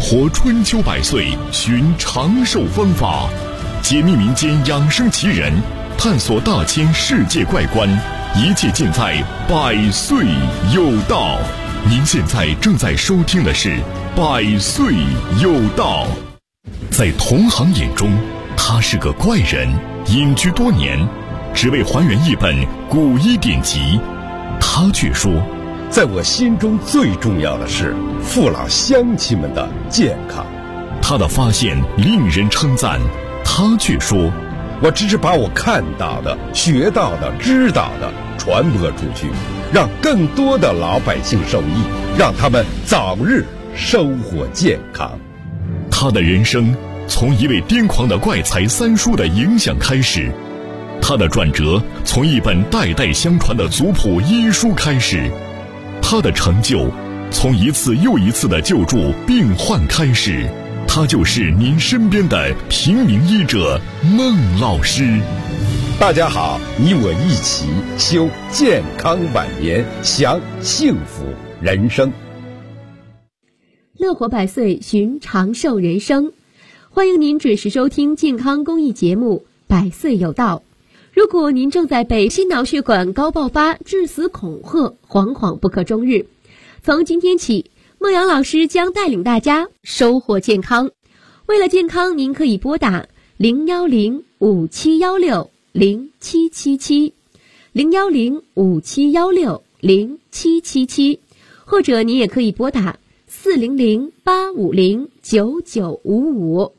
活春秋百岁，寻长寿方法，解密民间养生奇人，探索大千世界怪观，一切尽在百岁有道。您现在正在收听的是百岁有道。在同行眼中，他是个怪人，隐居多年，只为还原一本古医典籍。他却说， 在我心中最重要的是父老乡亲们的健康。 他的发现令人称赞，他却说， 我只是把我看到的、学到的、知道的传播出去，让更多的老百姓受益，让他们早日收获健康。 他的人生从一位癫狂的怪才三叔的影响开始，他的转折从一本代代相传的族谱医书开始，他的成就从一次又一次的救助病患开始。他就是您身边的平民医者孟老师。 大家好，你我一起修健康晚年，享幸福人生。 乐活百岁，寻长寿人生。欢迎您准时收听健康公益节目《百岁有道》。如果您正在被心脑血管高爆发、致死恐吓，惶惶不可终日，从今天起，孟阳老师将带领大家收获健康。为了健康，您可以拨打010-5716-0777 010-5716-0777，或者您也可以拨打400-850-9955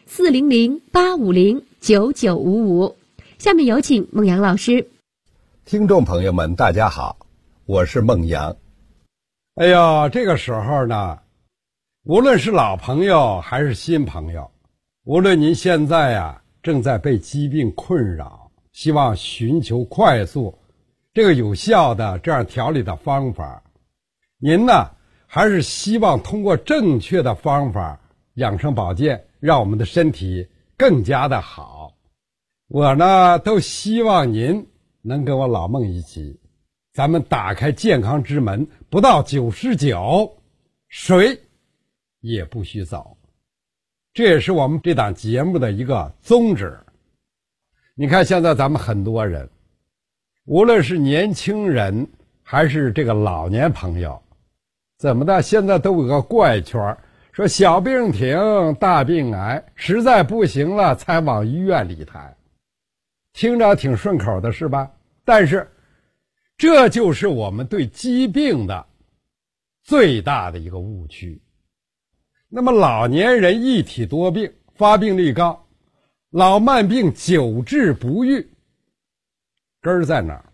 400-850-9955。下面有请孟阳老师。 听众朋友们，大家好，我是孟阳。 哎呀，这个时候呢，无论是老朋友还是新朋友，无论您现在正在被疾病困扰，希望寻求快速有效的这样调理的方法，您呢还是希望通过正确的方法养生保健，让我们的身体更加的好，我呢都希望您能跟我老孟一起，咱们打开健康之门，不到99，谁也不许走。这也是我们这档节目的一个宗旨。你看现在咱们很多人，无论是年轻人还是这个老年朋友，怎么的现在都有个怪圈，说小病停，大病癌，实在不行了才往医院里抬，听着挺顺口的是吧？但是这就是我们对疾病的最大的一个误区。那么老年人一体多病，发病率高，老慢病久治不愈，根儿在哪儿？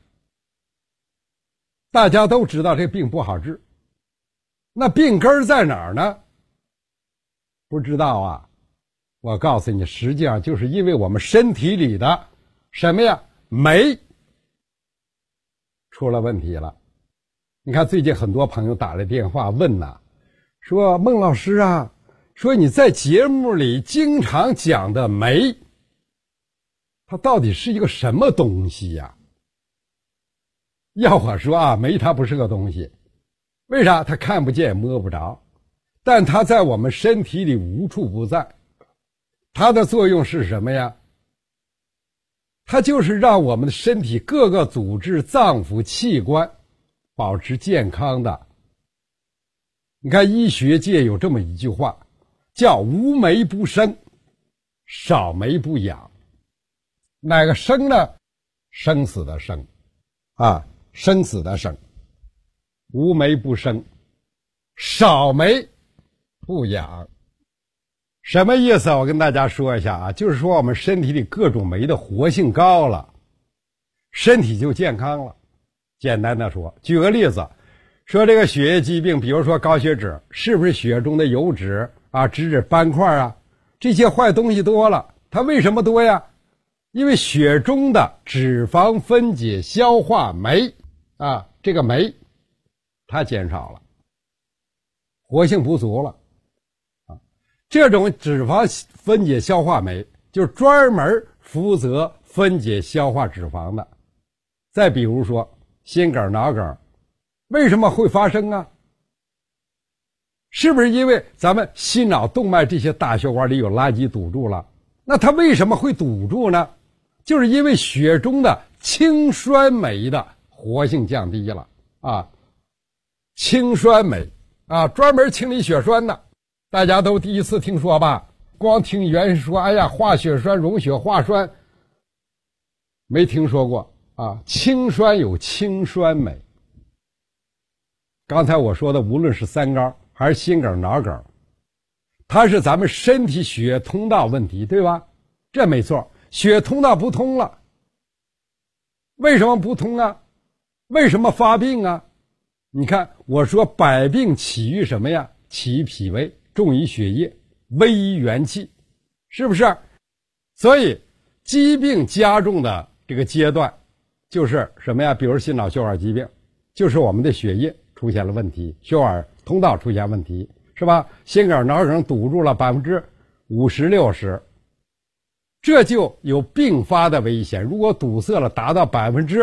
大家都知道这病不好治，那病根儿在哪儿呢？不知道啊？我告诉你，实际上就是因为我们身体里的什么呀？酶出了问题了。你看最近很多朋友打来电话问说孟老师啊，说你在节目里经常讲的酶，它到底是一个什么东西呀？要我说酶它不是个东西，为啥？它看不见摸不着，但它在我们身体里无处不在。它的作用是什么呀？它就是让我们的身体各个组织、脏腑、器官保持健康的。你看医学界有这么一句话，叫无酶不生，少酶不养。哪个生呢？生死的生生死的生。无酶不生，少酶不养。什么意思？我跟大家说一下就是说我们身体里各种酶的活性高了，身体就健康了。简单的说，举个例子，说这个血液疾病，比如说高血脂，是不是血中的油脂脂斑块这些坏东西多了？它为什么多呀？因为血中的脂肪分解消化酶这个酶它减少了，活性不足了这种脂肪分解消化酶就是专门负责分解消化脂肪的。再比如说心梗、脑梗，为什么会发生是不是因为咱们心脑动脉这些大血管里有垃圾堵住了？那它为什么会堵住呢？就是因为血中的氢酸酶的活性降低了啊。氢酸酶啊，专门清理血栓的，大家都第一次听说吧？光听原人说，哎呀，化血栓、溶血化栓，没听说过啊。氢酸有氢酸酶。刚才我说的，无论是三高还是心梗、脑梗，它是咱们身体血通道问题，对吧？这没错，血通道不通了。为什么不通啊？为什么发病啊？你看，我说百病起于什么呀？起于脾胃，重于血液，危于元气，是不是？所以疾病加重的这个阶段就是什么呀？比如心脑血管疾病，就是我们的血液出现了问题，血管通道出现问题，是吧？心梗、脑梗堵住了50%-60%，这就有并发的危险。如果堵塞了达到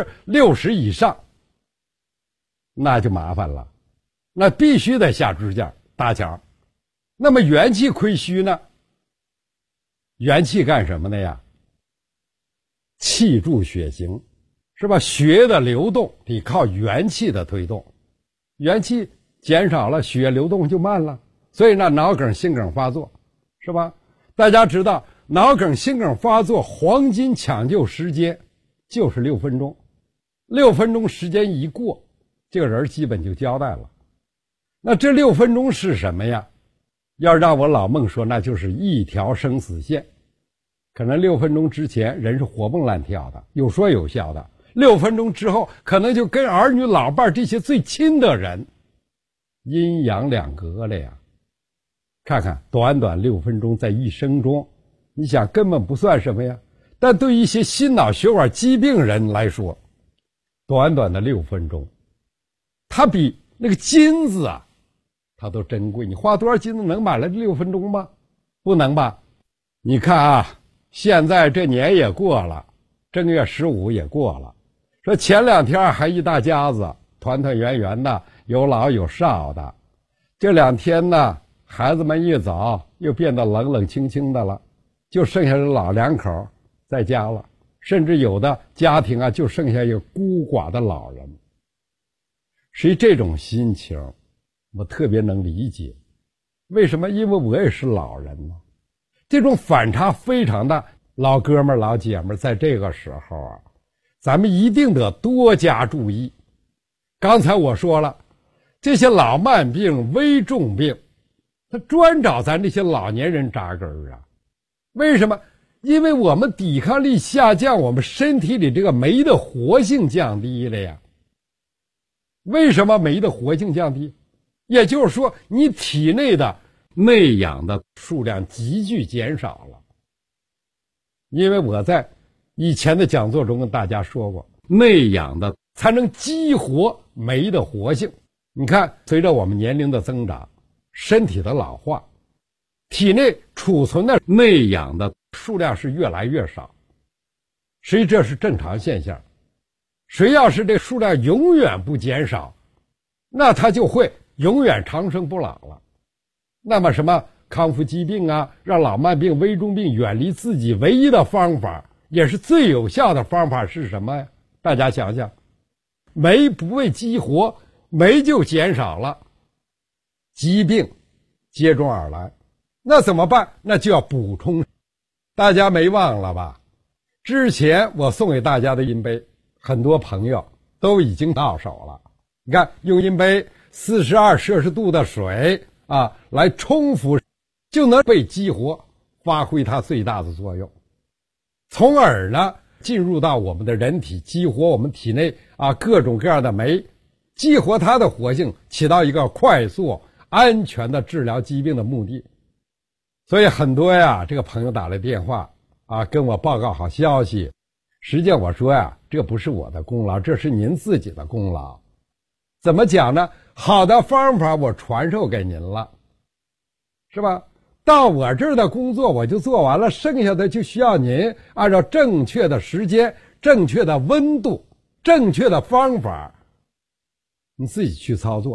60%以上，那就麻烦了，那必须得下支架搭桥。那么元气亏虚呢？元气干什么的呀？气助血行，是吧？血的流动得靠元气的推动，元气减少了，血流动就慢了，所以呢，脑梗、心梗发作，是吧？大家知道，脑梗、心梗发作黄金抢救时间就是6分钟，6分钟时间一过，这个人基本就交代了。那这6分钟是什么呀？要让我老孟说，那就是一条生死线。可能6分钟之前人是活蹦乱跳的，有说有笑的，6分钟之后可能就跟儿女老伴这些最亲的人阴阳两隔了呀。看看短短6分钟在一生中，你想根本不算什么呀，但对于一些心脑血管疾病人来说，短短的6分钟它比那个金子啊它都珍贵。你花多少金子能买来6分钟吗？不能吧。你看啊，现在这年也过了，正月15也过了，说前2天还一大家子团团圆圆的，有老有少的，这2天呢，孩子们一走又变得冷冷清清的了，就剩下老两口在家了，甚至有的家庭啊就剩下一个孤寡的老人。实际这种心情我特别能理解，为什么？因为我也是老人呢，这种反差非常大。老哥们老姐们在这个时候啊，咱们一定得多加注意。刚才我说了，这些老慢病、危重病，他专找咱这些老年人扎根啊。为什么？因为我们抵抗力下降，我们身体里这个酶的活性降低了呀。为什么酶的活性降低？也就是说，你体内的内氧的数量急剧减少了。因为我在以前的讲座中跟大家说过，内氧的才能激活酶的活性。你看，随着我们年龄的增长，身体的老化，体内储存的内氧的数量是越来越少。实际这是正常现象。谁要是这数量永远不减少，那他就会永远长生不老了。那么什么康复疾病啊，让老慢病、危重病远离自己，唯一的方法也是最有效的方法是什么呀？大家想想，酶不被激活，酶就减少了，疾病接踵而来。那怎么办？那就要补充。大家没忘了吧？之前我送给大家的银杯，很多朋友都已经到手了。你看，用银杯42摄氏度的水啊来冲服，就能被激活，发挥它最大的作用，从而呢进入到我们的人体，激活我们体内啊各种各样的酶，激活它的活性，起到一个快速安全的治疗疾病的目的。所以很多呀这个朋友打来电话啊跟我报告好消息，实际上我说呀，这不是我的功劳，这是您自己的功劳。怎么讲呢？好的方法我传授给您了，是吧？到我这儿的工作我就做完了，剩下的就需要您按照正确的时间、正确的温度、正确的方法，你自己去操作。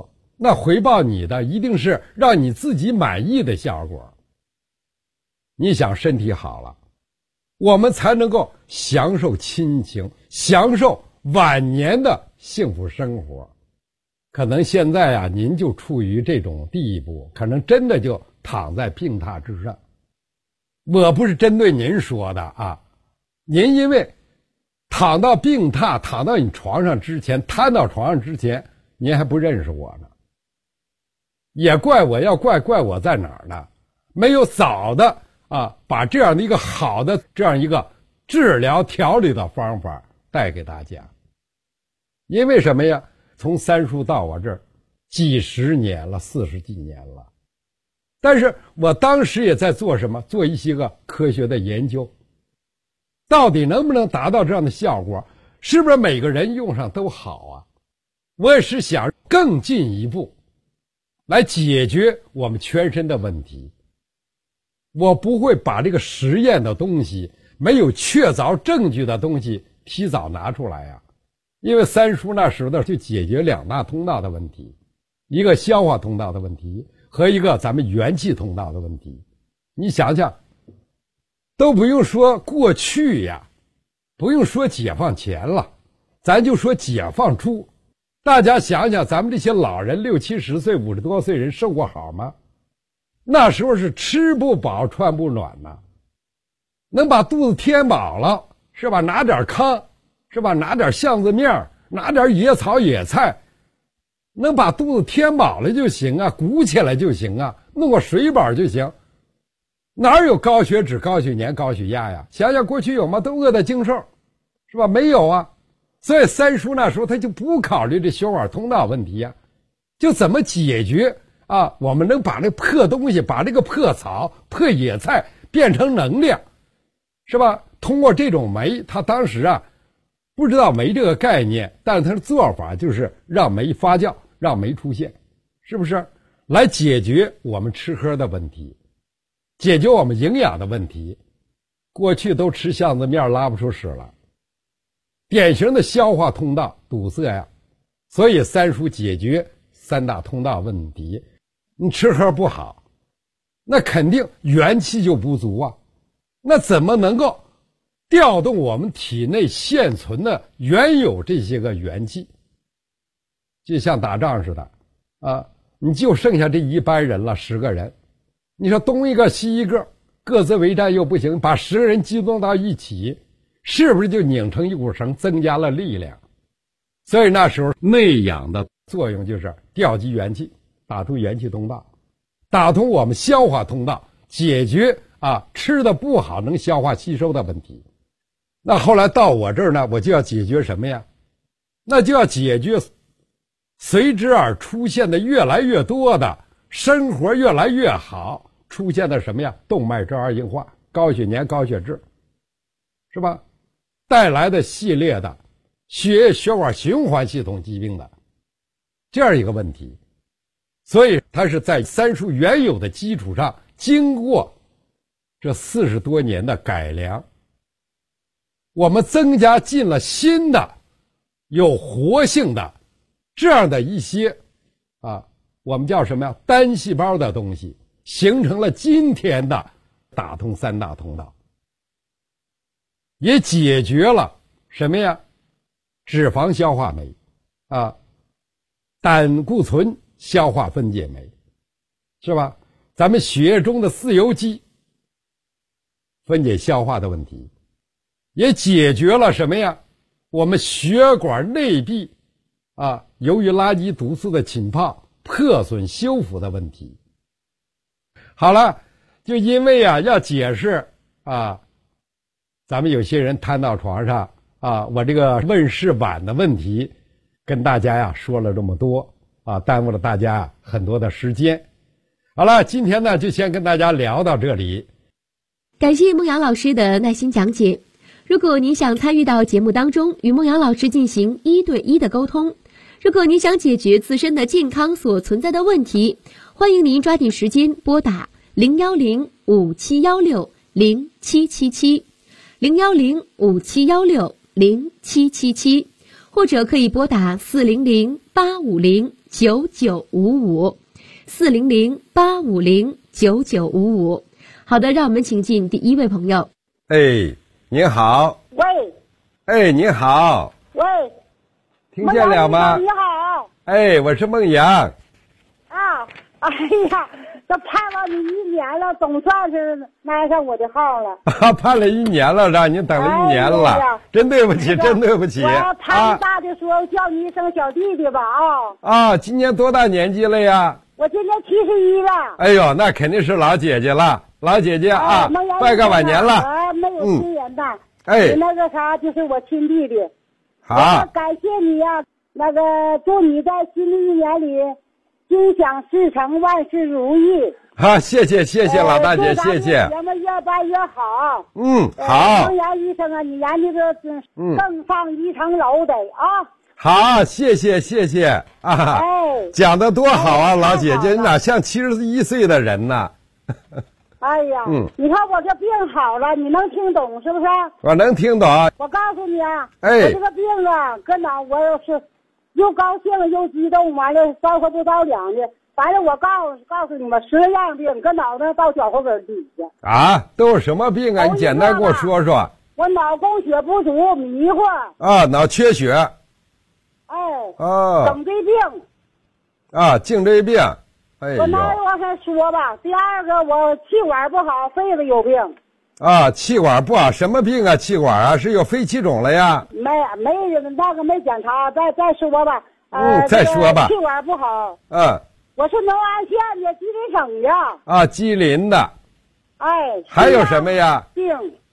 那回报你的一定是让你自己满意的效果。你想身体好了，我们才能够享受亲情，享受晚年的幸福生活。可能现在啊，您就处于这种地步，可能真的就躺在病榻之上。我不是针对您说的啊，您因为躺到病榻，躺到你床上之前，瘫到床上之前，您还不认识我呢。也怪我，要怪我在哪儿呢？没有早的把这样的一个好的这样一个治疗调理的方法带给大家。因为什么呀？从三叔到我这儿几十年了，40几年了，但是我当时也在做什么？做一些个科学的研究，到底能不能达到这样的效果？是不是每个人用上都好啊？我也是想更进一步来解决我们全身的问题。我不会把这个实验的东西，没有确凿证据的东西提早拿出来呀。因为三叔那时候就解决2大通道的问题，一个消化通道的问题和一个咱们元气通道的问题。你想想，都不用说过去呀，不用说解放前了，咱就说解放初，大家想想，咱们这些老人60、70岁、50多岁人受过好吗？那时候是吃不饱穿不暖呐，能把肚子填饱了，是吧？拿点糠，是吧？拿点橡子面，拿点野草野菜，能把肚子填饱了就行啊，鼓起来就行啊，弄个水饱就行。哪有高血脂、高血粘、高血压呀？想想过去有吗？都饿得精瘦，是吧？没有啊。所以三叔那时候他就不考虑这血管通道问题呀，就怎么解决我们能把这破东西，把这个破草、破野菜变成能量，是吧？通过这种酶，他当时不知道酶这个概念，但是他的做法就是让酶发酵，让酶出现，是不是？来解决我们吃喝的问题，解决我们营养的问题。过去都吃橡子面拉不出屎了，典型的消化通道堵塞呀，所以三叔解决3大通道问题。你吃喝不好，那肯定元气就不足啊，那怎么能够调动我们体内现存的原有这些个元气？就像打仗似的你就剩下这一班人了，10个人，你说东一个西一个，各自为战又不行，把10个人集中到一起，是不是就拧成一股绳，增加了力量？所以那时候内养的作用就是调集元气，打通元气通道，打通我们消化通道，解决吃的不好能消化吸收的问题。那后来到我这儿呢，我就要解决什么呀？那就要解决随之而出现的越来越多的生活越来越好出现的什么呀？动脉粥样硬化、高血粘、高血脂，是吧？带来的系列的血液血管循环系统疾病的这样一个问题。所以它是在三叔原有的基础上，经过这40多年的改良，我们增加进了新的有活性的这样的一些我们叫什么呀？单细胞的东西，形成了今天的打通3大通道，也解决了什么呀？脂肪消化酶胆固醇消化分解酶，是吧？咱们血液中的自由基分解消化的问题，也解决了什么呀？我们血管内壁由于垃圾毒素的浸泡破损修复的问题。好了，就因为要解释咱们有些人瘫到床上我这个问世晚的问题，跟大家说了这么多耽误了大家很多的时间。好了，今天呢就先跟大家聊到这里。 感谢孟阳老师的耐心讲解。如果您想参与到节目当中，与孟阳老师进行1对1的沟通，如果您想解决自身的健康所存在的问题，欢迎您抓紧时间拨打010-5716-0777 010-5716-0777， 或者可以拨打400-850-9955，400-850-9955。好的，让我们请进第一位朋友。 哎，您好。 喂。 哎，您好。 喂。 听见了吗？ 你好。 哎，我是孟阳。 啊，哎呀，这盼望你1年了，总算是挨上我的号了。 盼了1年了，让您等了1年了，真对不起，真对不起。 我谈大的时候叫你一声小弟弟吧啊！今年多大年纪了呀？ 我今年71了。 哎呦，那肯定是老姐姐了，老姐姐啊，拜个晚年了。 没有亲人的。 哎， 那个啥，就是我亲弟弟。 好， 感谢你呀，那个祝你在新的1年里心想事成，万事如意。 好，谢谢老大姐，谢谢。 节目越办越好。 好。 孟阳医生啊，你研究的更上一层楼得啊。 好，谢谢啊！讲的多好啊，老姐姐，你哪像71岁的人呢？ 哎呀，你看我这病好了，你能听懂是不是？ 我能听懂。 我告诉你啊， 我这个病啊，跟哪我是又高兴又激动，完了招呼不着两的，反正我告诉你们10样病，跟脑袋到脚后跟底下。 啊，都有什么病啊？你简单给我说说。 我脑供血不足，迷糊。 啊，脑缺血。 颈椎病。 啊，颈椎病。 我那往上说吧，第二个我气管不好，肺子有病。 啊，气管不好，什么病啊？气管啊，是有肺气肿了呀？ 没那个没检查，再说吧。 再说吧。 气管不好。我是农安县的，吉林省的。 啊，吉林的。还有什么呀？ 病。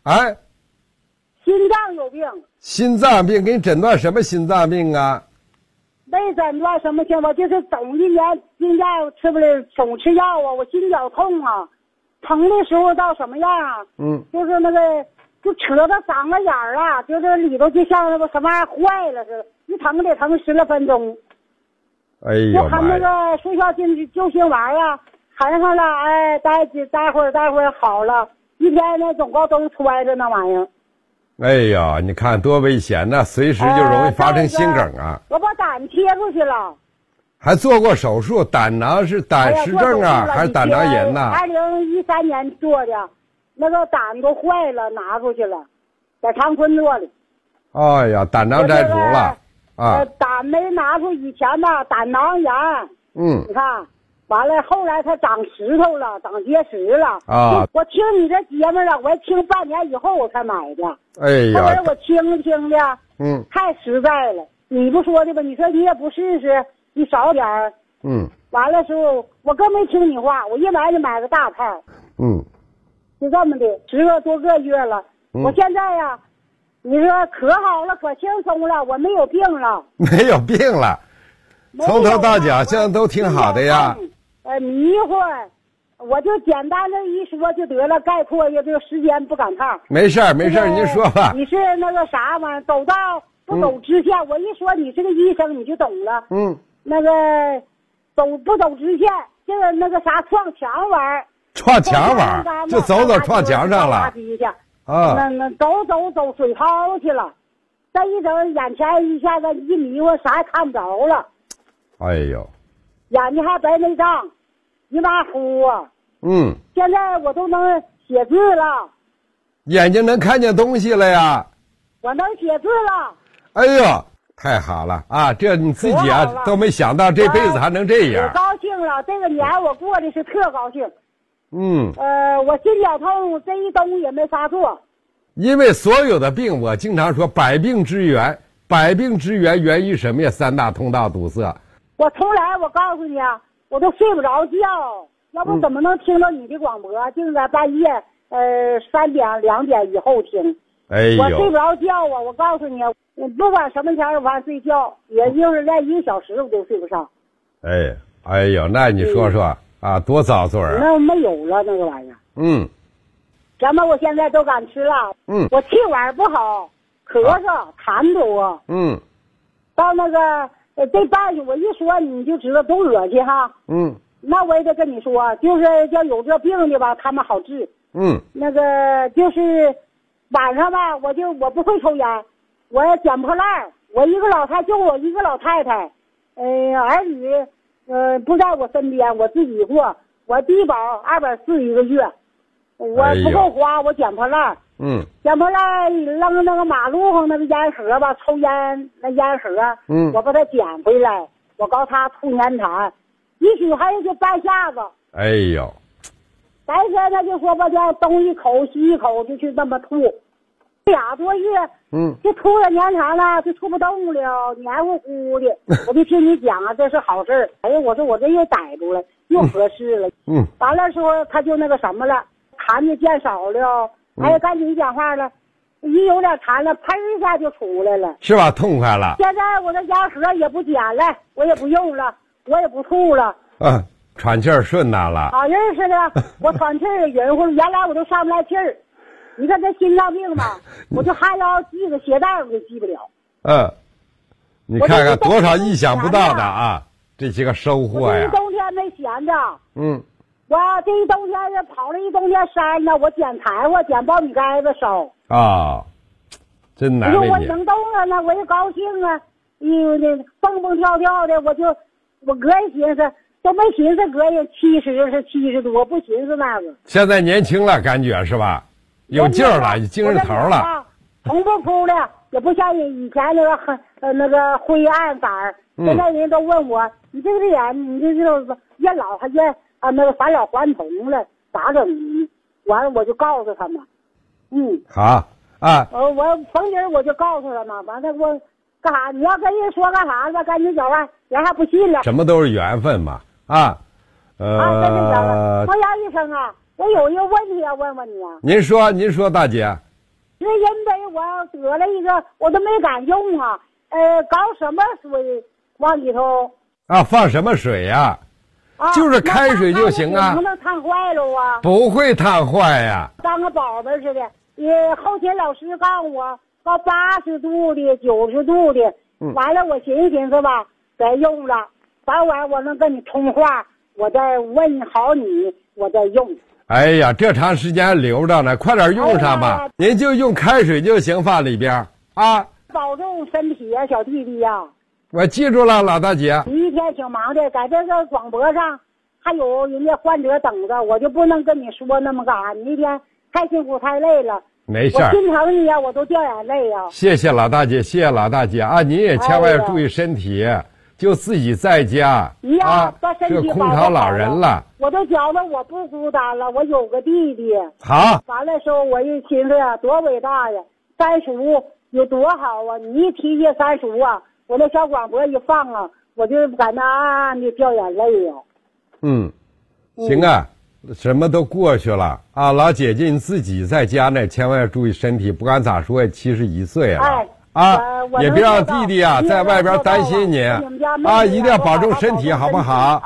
心脏有病。 心脏病，给你诊断什么心脏病啊？ 没诊断什么情况，就是总1年心药吃不了，总吃药啊，我心绞痛啊，疼的时候到什么样啊？就是那个就扯到嗓子眼儿啊，就是里头就像那个什么玩意儿坏了似的，一疼得疼10来分钟。 哎呦， 就含那个睡觉救心丸啊，含上了，待会儿好了，一天呢总共都揣着那玩意儿。 哎呀，你看多危险呐，随时就容易发生心梗啊！ 我把胆切出去了， 还做过手术，胆囊是胆石症啊，还是胆囊炎呐 ？2013年做的，那个胆都坏了，拿出去了，在长春做的。 哎呀，胆囊摘除了啊！ 胆没拿出以前呢，胆囊炎。你看。完了，后来他长石头了，长结石了啊！ 我听你这节目了，我听半年以后我才买的。 哎呀， 后来我听的，太实在了。你不说的吧？你说你也不试试，你少点儿。完了时候我更没听你话，我一买就买个大套。就这么的，10个多个月了。我现在呀，你说可好了，可轻松了，我没有病了。 没有病了，从头到脚现在都挺好的呀。 迷糊，我就简单的一说就得了，概括也就时间不赶趟。 没事儿，您说吧。 你是那个啥嘛，走到不走直线，我一说你是个医生，你就懂了。那个不走直线，这个那个啥撞墙玩儿。 撞墙玩儿，就走撞墙上了。 那走水泡去了，再一整眼前一下子一迷糊，啥也看不着了。 哎呦， 眼睛还白内障，一马虎啊！现在我都能写字了， 眼睛能看见东西了呀！ 我能写字了。 哎呦，太好了啊！这你自己啊都没想到这辈子还能这样。 我高兴了，这个年我过的是特高兴。 我心绞痛这一冬也没发作。 因为所有的病，我经常说百病之源源于什么呀？3大通道堵塞。 我从来，我告诉你啊，我都睡不着觉，要不怎么能听到你的广播？净在半夜3点2点以后听。 哎呦， 我睡不着觉啊！我告诉你，不管什么前儿晚睡觉，也就是连1个小时我都睡不上。 哎呦，那你说说啊，多遭罪啊！ 那没有了那个玩意儿。什么我现在都敢吃了。我气管不好，咳嗽，痰多。到那个。这办去，我一说你就知道多恶心哈。那我也得跟你说，就是要有这病的吧，他们好治。那个就是晚上吧，我不会抽烟，我捡破烂， 我一个老太，就我一个老太太，儿女不在我身边，我自己过。我低保240一个月，我不够花，我捡破烂。捡破烂扔那个马路上那个烟盒吧，抽烟那烟盒，我把它捡回来，我告他吐粘痰，一宿还有就掰下子。 哎呦， 白天他就说把这东一口西一口就去那么吐，2多月，就吐了粘痰了，就吐不动了，黏糊糊的。我就听你讲啊，这是好事儿。哎呀，我说我这又逮住了，又合适了。完了时候他就那个什么了，痰就见少了。哎呀，赶紧讲话了，一有点痰了，喷一下就出来了， 是吧？痛快了。 现在我这烟盒也不捡了，我也不用了，我也不吐了。 喘气儿顺当了。 好认识的，我喘气儿匀乎，原来我都上不来气儿。你看这心脏病嘛，我就还要系个鞋带，我都系不了。 你看看多少意想不到的啊，这些个收获呀！ 我这一冬天没闲着。我这一冬天跑了一冬天山呢，我捡柴火，捡苞米杆子烧。 真难为你。 我能动了呢，我也高兴啊，蹦蹦跳跳的，我哥也寻思，都没寻思哥也70是70多，不寻思那个。 现在年轻了，感觉是吧？有劲儿了，精神头了。 红不哭的，也不像以前那个灰暗色儿。现在人都问我，你这个脸，你这越老还越那个返老还童了，咋整呢？完了我就告诉他们， 好啊。 我逢人我就告诉他们，完了我干啥？你要跟人说干啥吧？赶紧讲话，人还不信了。 什么都是缘分嘛真是讲了。王杨医生啊，我有一个问题要问问你啊。 您说，大姐。 这人杯我得了一个，我都没敢用啊。搞什么水往里头？ 放什么水呀？就是开水就行啊。 能不能烫坏了啊？ 不会烫坏呀。 当个宝贝似的。后勤老师告诉我，到80度的、90度的。完了，我寻思吧，该用了。早晚我能跟你通话，我再问好你，我再用。 哎呀，这长时间留着呢，快点用上吧。您就用开水就行，放里边啊。 保重身体呀，小弟弟呀。 我记住了，老大姐。 你一天挺忙的，在这个广播上还有人家患者等着，我就不能跟你说那么干啥。你一天太辛苦太累了。 没事， 我心疼你呀，我都掉眼泪呀。 谢谢老大姐，谢谢老大姐啊！您也千万要注意身体，就自己在家把身体这空巢老人了。 我都觉得我不孤单了，我有个弟弟。 好， 完了时候我一寻思呀，多伟大呀！35有多好啊！你一提这35啊，我那小广播一放啊，我就感到暗暗的掉眼泪呀。 行啊。什么都过去了啊，老姐姐你自己在家呢，千万要注意身体，不管咋说也71岁了。也别让弟弟啊在外边担心你啊，一定要保重身体，好不好？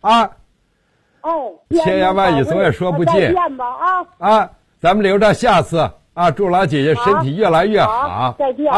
千言万语总也说不尽咱们留着下次啊，祝老姐姐身体越来越好。 再见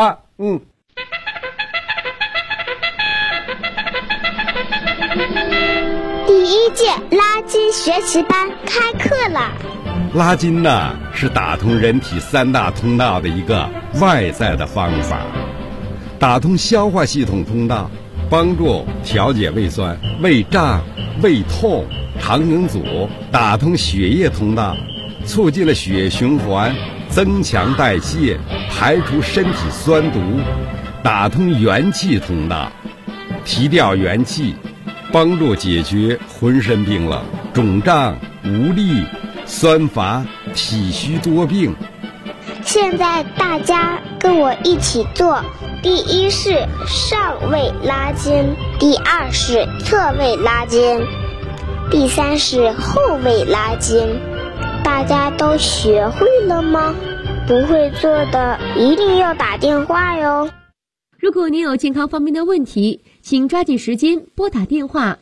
第1届拉筋学习班开课了。 拉筋呢，是打通人体3大通道的一个外在的方法，打通消化系统通道，帮助调节胃酸、胃胀、胃痛、肠梗阻；打通血液通道，促进了血液循环，增强代谢，排除身体酸毒；打通元气通道，提调元气，帮助解决浑身冰冷、肿胀、无力、酸乏、体虚多病。 现在大家跟我一起做：第1是上位拉筋，第2是侧位拉筋，第3是后位拉筋。大家都学会了吗？不会做的一定要打电话哟。 如果您有健康方面的问题，请抓紧时间拨打电话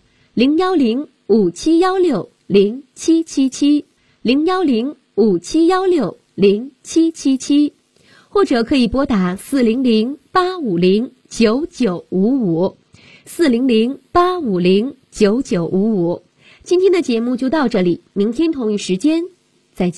010-5716-0777 010-5716-0777，或者可以拨打400-850-9955 400-850-9955。今天的节目就到这里，明天同一时间再见。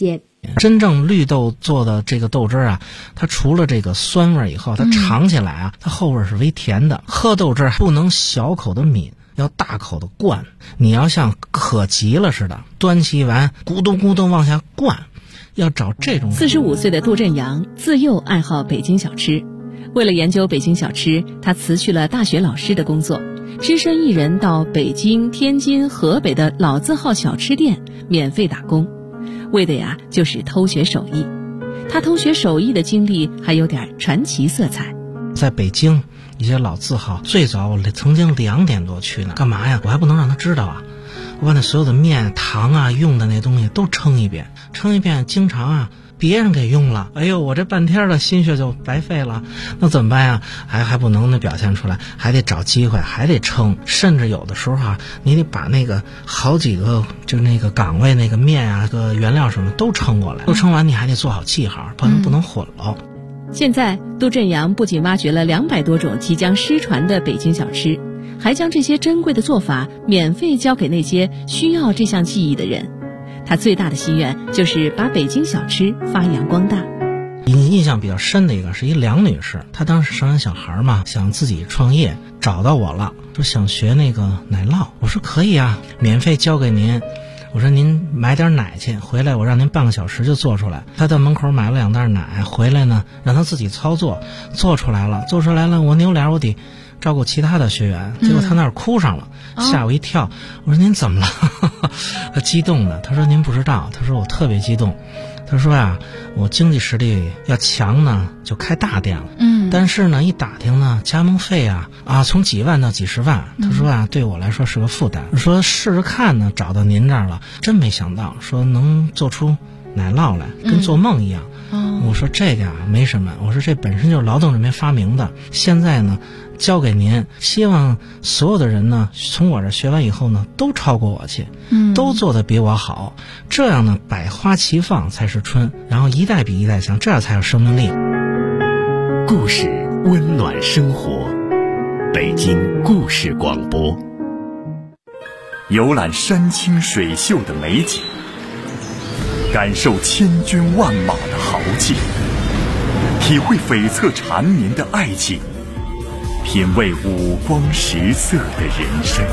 真正绿豆做的这个豆汁啊，它除了这个酸味以后，它尝起来啊，它后味是微甜的。喝豆汁不能小口的抿，要大口的灌。你要像渴急了似的，端起一碗咕咚咕咚往下灌，要找这种。 45岁的杜振阳自幼爱好北京小吃，为了研究北京小吃，他辞去了大学老师的工作，只身一人到北京、天津、河北的老字号小吃店免费打工，为的呀就是偷学手艺。他偷学手艺的经历还有点传奇色彩。 在北京一些老字号，最早我曾经2点多去呢，干嘛呀？我还不能让他知道啊！我把那所有的面、糖啊、用的那东西都称一遍，经常啊别人给用了，哎呦，我这半天的心血就白费了，那怎么办呀？还不能表现出来，还得找机会，还得称，甚至有的时候啊，你得把那个好几个就那个岗位那个面啊、个原料什么都称过来，都称完你还得做好记号，不能混了。 现在杜振阳不仅挖掘了200多种即将失传的北京小吃，还将这些珍贵的做法免费教给那些需要这项技艺的人。他最大的心愿就是把北京小吃发扬光大。 印象比较深的一个是一梁女士，她当时生完小孩嘛，想自己创业，找到我了，说想学那个奶酪。我说可以啊，免费教给您。我说您买点奶去，回来我让您半个小时就做出来。他到门口买了2袋奶，回来呢让他自己操作，做出来了，我扭脸我得照顾其他的学员，结果他那儿哭上了，吓我一跳。我说您怎么了？他激动的，他说您不知道，他说我特别激动。他说呀，我经济实力要强呢，就开大店了。但是呢，一打听呢，加盟费啊从几万到几十万。他说啊，对我来说是个负担。说试试看呢，找到您这儿了，真没想到，说能做出奶酪来，跟做梦一样。我说这个啊没什么，我说这本身就是劳动人民发明的，现在呢交给您，希望所有的人呢从我这学完以后呢都超过我去，都做得比我好，这样呢百花齐放才是春，然后一代比一代强，这样才有生命力。 故事温暖生活，北京故事广播。游览山清水秀的美景，感受千军万马的豪气，体会悱恻缠绵的爱情，品味五光十色的人生。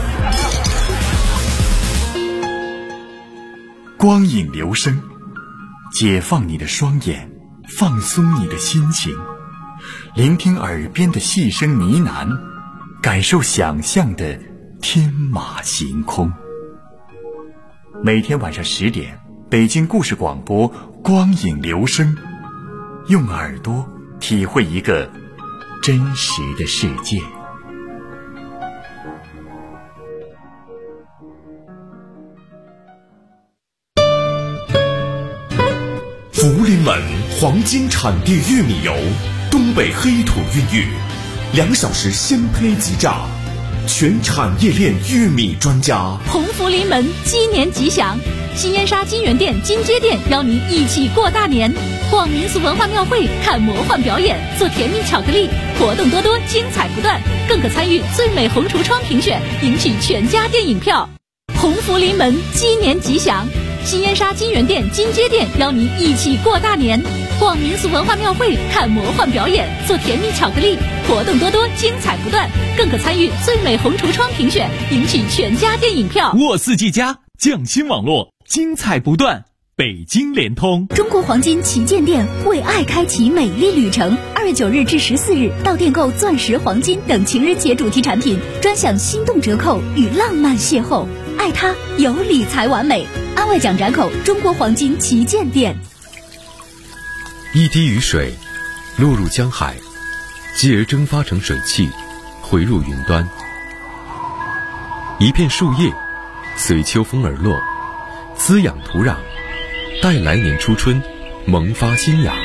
光影流声，解放你的双眼，放松你的心情，聆听耳边的细声呢喃，感受想象的天马行空。每天晚上10点，北京故事广播光影流声，用耳朵体会一个真实的世界。 福临门黄金产地玉米油，东北黑土孕育，2小时鲜胚即榨，全产业链玉米专家。 鸿福临门，鸡年吉祥！新燕莎金源店、金街店邀您一起过大年，逛民俗文化庙会，看魔幻表演，做甜蜜巧克力，活动多多，精彩不断，更可参与最美红橱窗评选，赢取全家电影票。鸿福临门，鸡年吉祥！新燕莎金源店、金街店邀您一起过大年，逛民俗文化庙会，看魔幻表演，做甜蜜巧克力，活动多多，精彩不断，更可参与最美红橱窗评选，赢取全家电影票。 沃四 G 家匠心网络，精彩不断。北京联通中国黄金旗舰店为爱开启美丽旅程，2月9日至14日到店购钻石、黄金等情人节主题产品，专享心动折扣与浪漫邂逅。爱它有理财完美，安外奖展口中国黄金旗舰店。 一滴雨水落入江海，继而蒸发成水汽，回入云端。一片树叶随秋风而落，滋养土壤，待来年初春萌发新芽。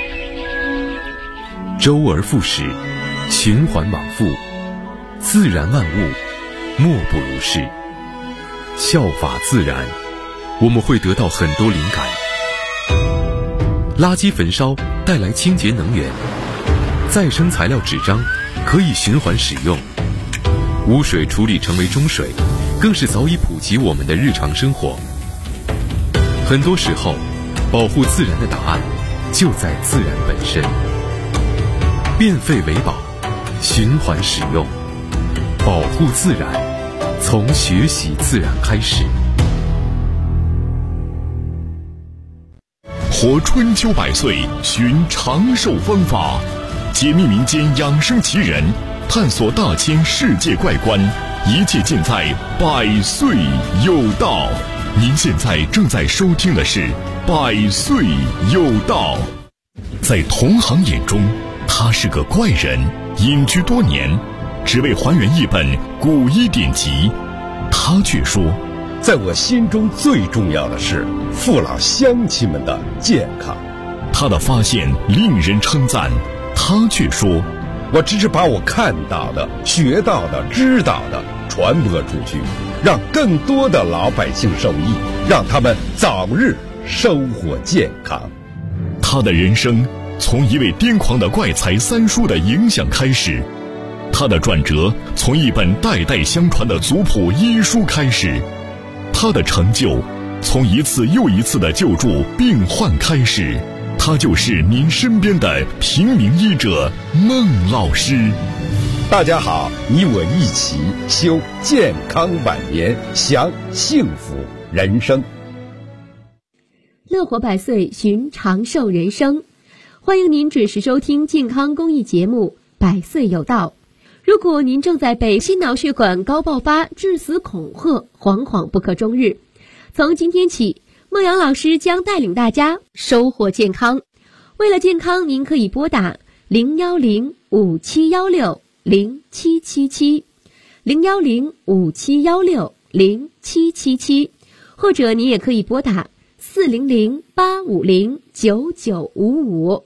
周而复始，循环往复，自然万物莫不如是。效法自然，我们会得到很多灵感。垃圾焚烧带来清洁能源，再生材料纸张可以循环使用，污水处理成为中水，更是早已普及我们的日常生活。很多时候， 保护自然的答案就在自然本身。变废为宝，循环使用，保护自然，从学习自然开始。 活春秋百岁，寻长寿方法，解密民间养生奇人，探索大千世界怪观，一切尽在百岁有道。您现在正在收听的是百岁有道。在同行眼中，他是个怪人，隐居多年，只为还原一本古医典籍。他却说， 在我心中最重要的是父老乡亲们的健康。 他的发现令人称赞，他却说， 我只是把我看到的、学到的、知道的传播出去，让更多的老百姓受益，让他们早日收获健康。 他的人生从一位癫狂的怪才三叔的影响开始，他的转折从一本代代相传的族谱医书开始，他的成就从一次又一次的救助病患开始。他就是您身边的平民医者孟老师。 大家好，你我一起修健康晚年，享幸福人生。 乐活百岁，寻长寿人生。欢迎您准时收听健康公益节目《百岁有道》。如果您正在被心脑血管高爆发、致死恐吓，惶惶不可终日，从今天起，孟阳老师将带领大家收获健康。为了健康，您可以拨打010-5716-0777 010-5716-0777，或者您也可以拨打400-850-9955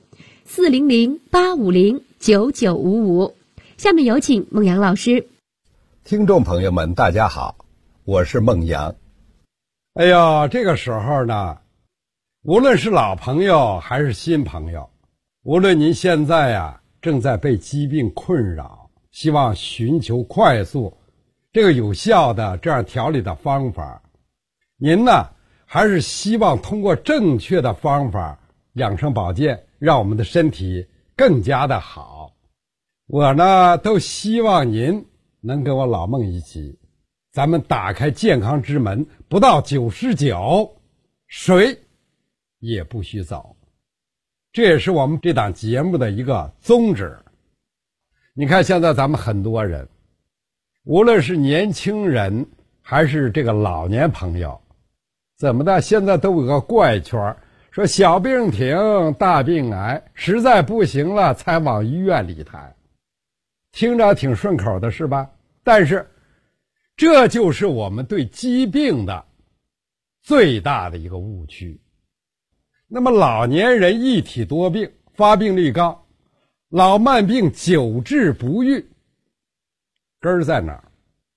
400-850-9955。下面有请孟阳老师。 听众朋友们，大家好，我是孟阳。 哎呀，这个时候呢，无论是老朋友还是新朋友，无论您现在正在被疾病困扰，希望寻求快速这个有效的这样调理的方法，您呢还是希望通过正确的方法养生保健，让我们的身体更加的好。我呢都希望您能跟我老孟一起，咱们打开健康之门，不到99，谁也不许走。这也是我们这档节目的一个宗旨。你看现在咱们很多人，无论是年轻人还是这个老年朋友，怎么的，现在都有个怪圈，说小病停，大病癌，实在不行了才往医院里抬，听着挺顺口的是吧？但是这就是我们对疾病的最大的一个误区。那么老年人一体多病，发病率高，老慢病久治不愈，根儿在哪儿？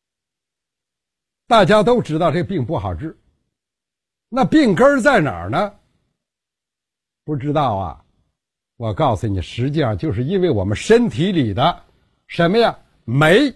大家都知道这病不好治，那病根儿在哪儿呢？不知道啊。我告诉你，实际上就是因为我们身体里的什么呀？酶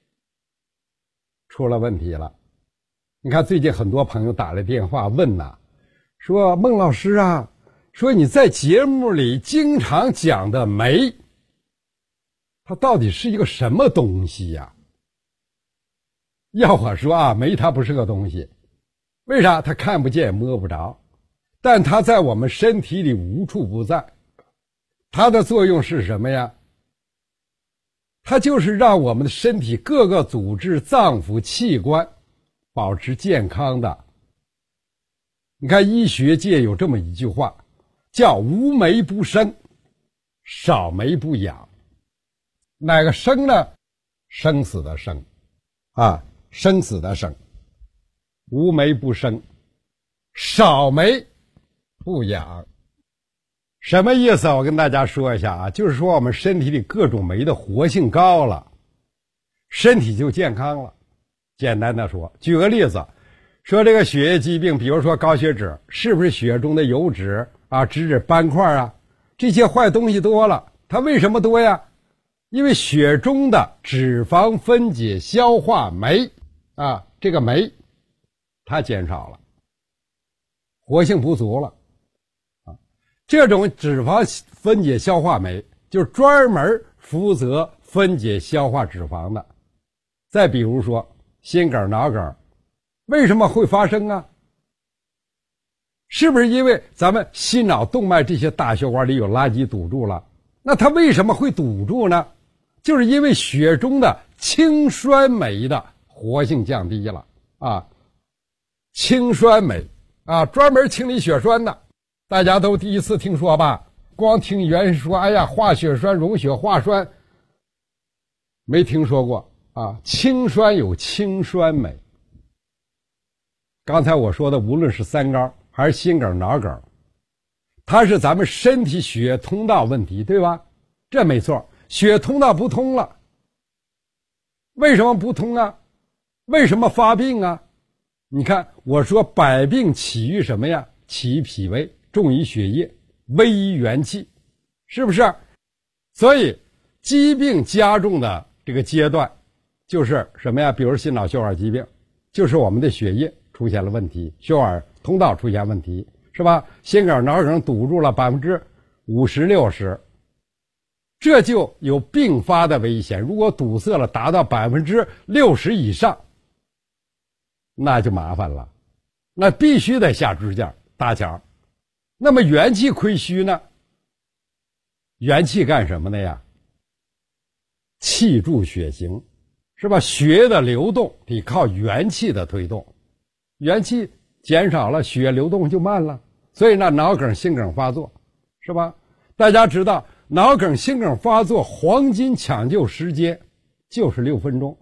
出了问题了。你看最近很多朋友打来电话问说孟老师说你在节目里经常讲的酶，它到底是一个什么东西呀？要我说酶它不是个东西。为啥？它看不见摸不着，但它在我们身体里无处不在。它的作用是什么呀？它就是让我们的身体各个组织、脏腑、器官保持健康的。你看医学界有这么一句话，叫无酶不生，少酶不养。哪个生呢？生死的生生死的生。无酶不生，少酶不养。什么意思？我跟大家说一下就是说我们身体里各种酶的活性高了，身体就健康了。简单的说，举个例子，说这个血液疾病，比如说高血脂，是不是血中的油脂脂质斑块这些坏东西多了？它为什么多呀？因为血中的脂肪分解消化酶这个酶它减少了，活性不足了。 这种脂肪分解消化酶就是专门负责分解消化脂肪的。再比如说心梗、脑梗，为什么会发生啊？是不是因为咱们心脑动脉这些大血管里有垃圾堵住了？那它为什么会堵住呢？就是因为血中的氢酸酶的活性降低了啊。氢酸酶啊，专门清理血栓的，大家都第一次听说吧？光听原说，哎呀，化血栓、溶血化栓，没听说过啊。氢酸有氢酸酶。刚才我说的，无论是三高还是心梗、脑梗，它是咱们身体血液通道问题，对吧？这没错，血液通道不通了。为什么不通啊？为什么发病啊？你看我说百病起于什么呀？起于脾胃，重于血液，危于元气，是不是？所以疾病加重的这个阶段就是什么呀？比如心脑血管疾病，就是我们的血液出现了问题，血管通道出现问题，是吧？心梗、脑梗堵住了50%、60%，这就有并发的危险。如果堵塞了达到60%以上，那就麻烦了，那必须得下支架搭桥。那么元气亏虚呢？元气干什么的呀？气助血行，是吧？血液的流动得靠元气的推动，元气减少了，血液流动就慢了，所以呢，脑梗、心梗发作，是吧？大家知道，脑梗、心梗发作黄金抢救时间就是6分钟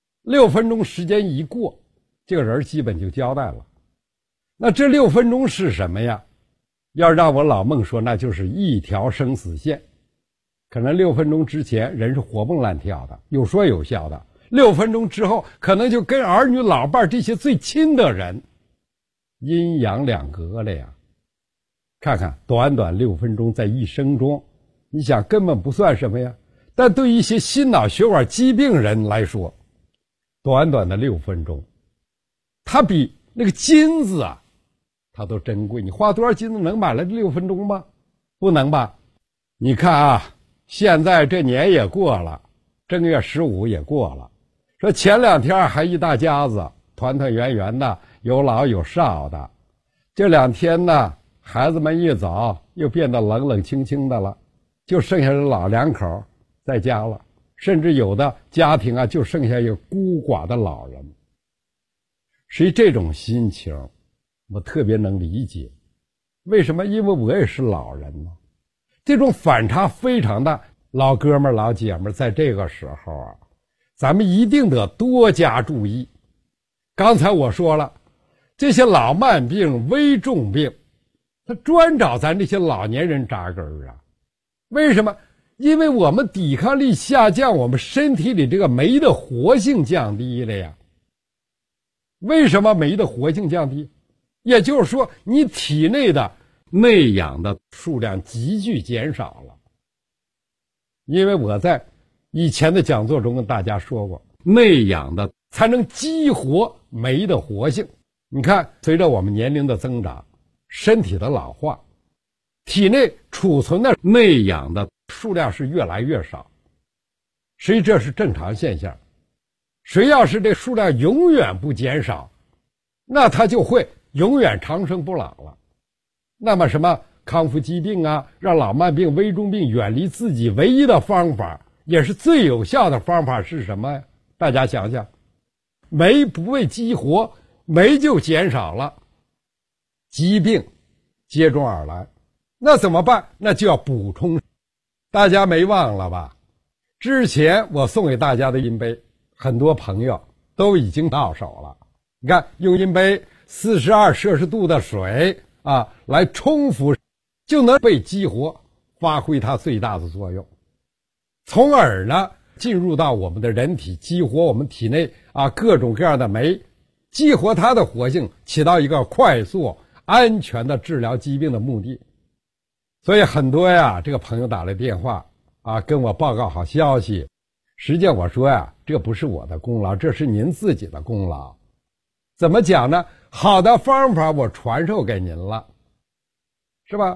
，6分钟时间一过，这个人基本就交代了。那这6分钟是什么呀？要让我老孟说，那就是一条生死线。可能6分钟之前人是活蹦乱跳的，有说有笑的，6分钟之后可能就跟儿女老伴这些最亲的人阴阳两隔了呀。看看短短6分钟在一生中，你想根本不算什么呀，但对于一些心脑血管疾病人来说，短短的6分钟它比那个金子啊它都珍贵。你花多少金子能买来6分钟吗？不能吧。你看啊，现在这年也过了，正月15也过了，说前2天还一大家子团团圆圆的，有老有少的，这2天呢孩子们一走又变得冷冷清清的了，就剩下老两口在家了，甚至有的家庭啊就剩下一个孤寡的老人。实际这种心情我特别能理解，为什么？因为我也是老人嘛，这种反差非常大。老哥们老姐们在这个时候啊，咱们一定得多加注意。刚才我说了，这些老慢病、危重病他专找咱这些老年人扎根啊。为什么？因为我们抵抗力下降，我们身体里这个酶的活性降低了呀。为什么酶的活性降低？也就是说你体内的内氧的数量急剧减少了。因为我在以前的讲座中跟大家说过，内氧的才能激活酶的活性。你看随着我们年龄的增长，身体的老化，体内储存的内氧的数量是越来越少，实际这是正常现象。谁要是这数量永远不减少，那他就会永远长生不老了。那么什么康复疾病啊，让老慢病、危重病远离自己，唯一的方法也是最有效的方法是什么呀？大家想想，酶不被激活，酶就减少了，疾病接踵而来。那怎么办？那就要补充。大家没忘了吧？之前我送给大家的银杯，很多朋友都已经到手了。你看，用银杯42摄氏度的水啊来冲服，就能被激活，发挥它最大的作用，从而呢进入到我们的人体，激活我们体内啊各种各样的酶，激活它的活性，起到一个快速安全的治疗疾病的目的。所以很多呀这个朋友打来电话啊跟我报告好消息，实际上我说呀，这不是我的功劳，这是您自己的功劳。怎么讲呢？好的方法我传授给您了，是吧？